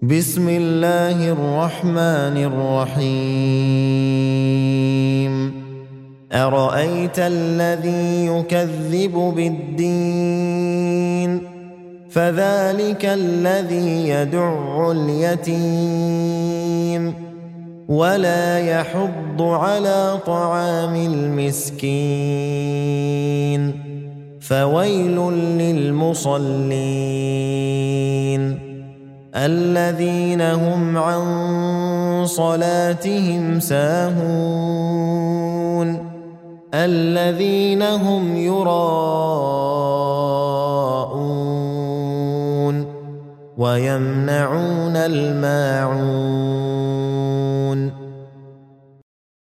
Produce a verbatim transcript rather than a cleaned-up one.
بسم الله الرحمن الرحيم أرأيت الذي يكذب بالدين فذلك الذي يدع اليتيم ولا يحض على طعام المسكين فويل للمصلين الذين هم عن صلاتهم ساهون الذين هم يراءون ويمنعون الماعون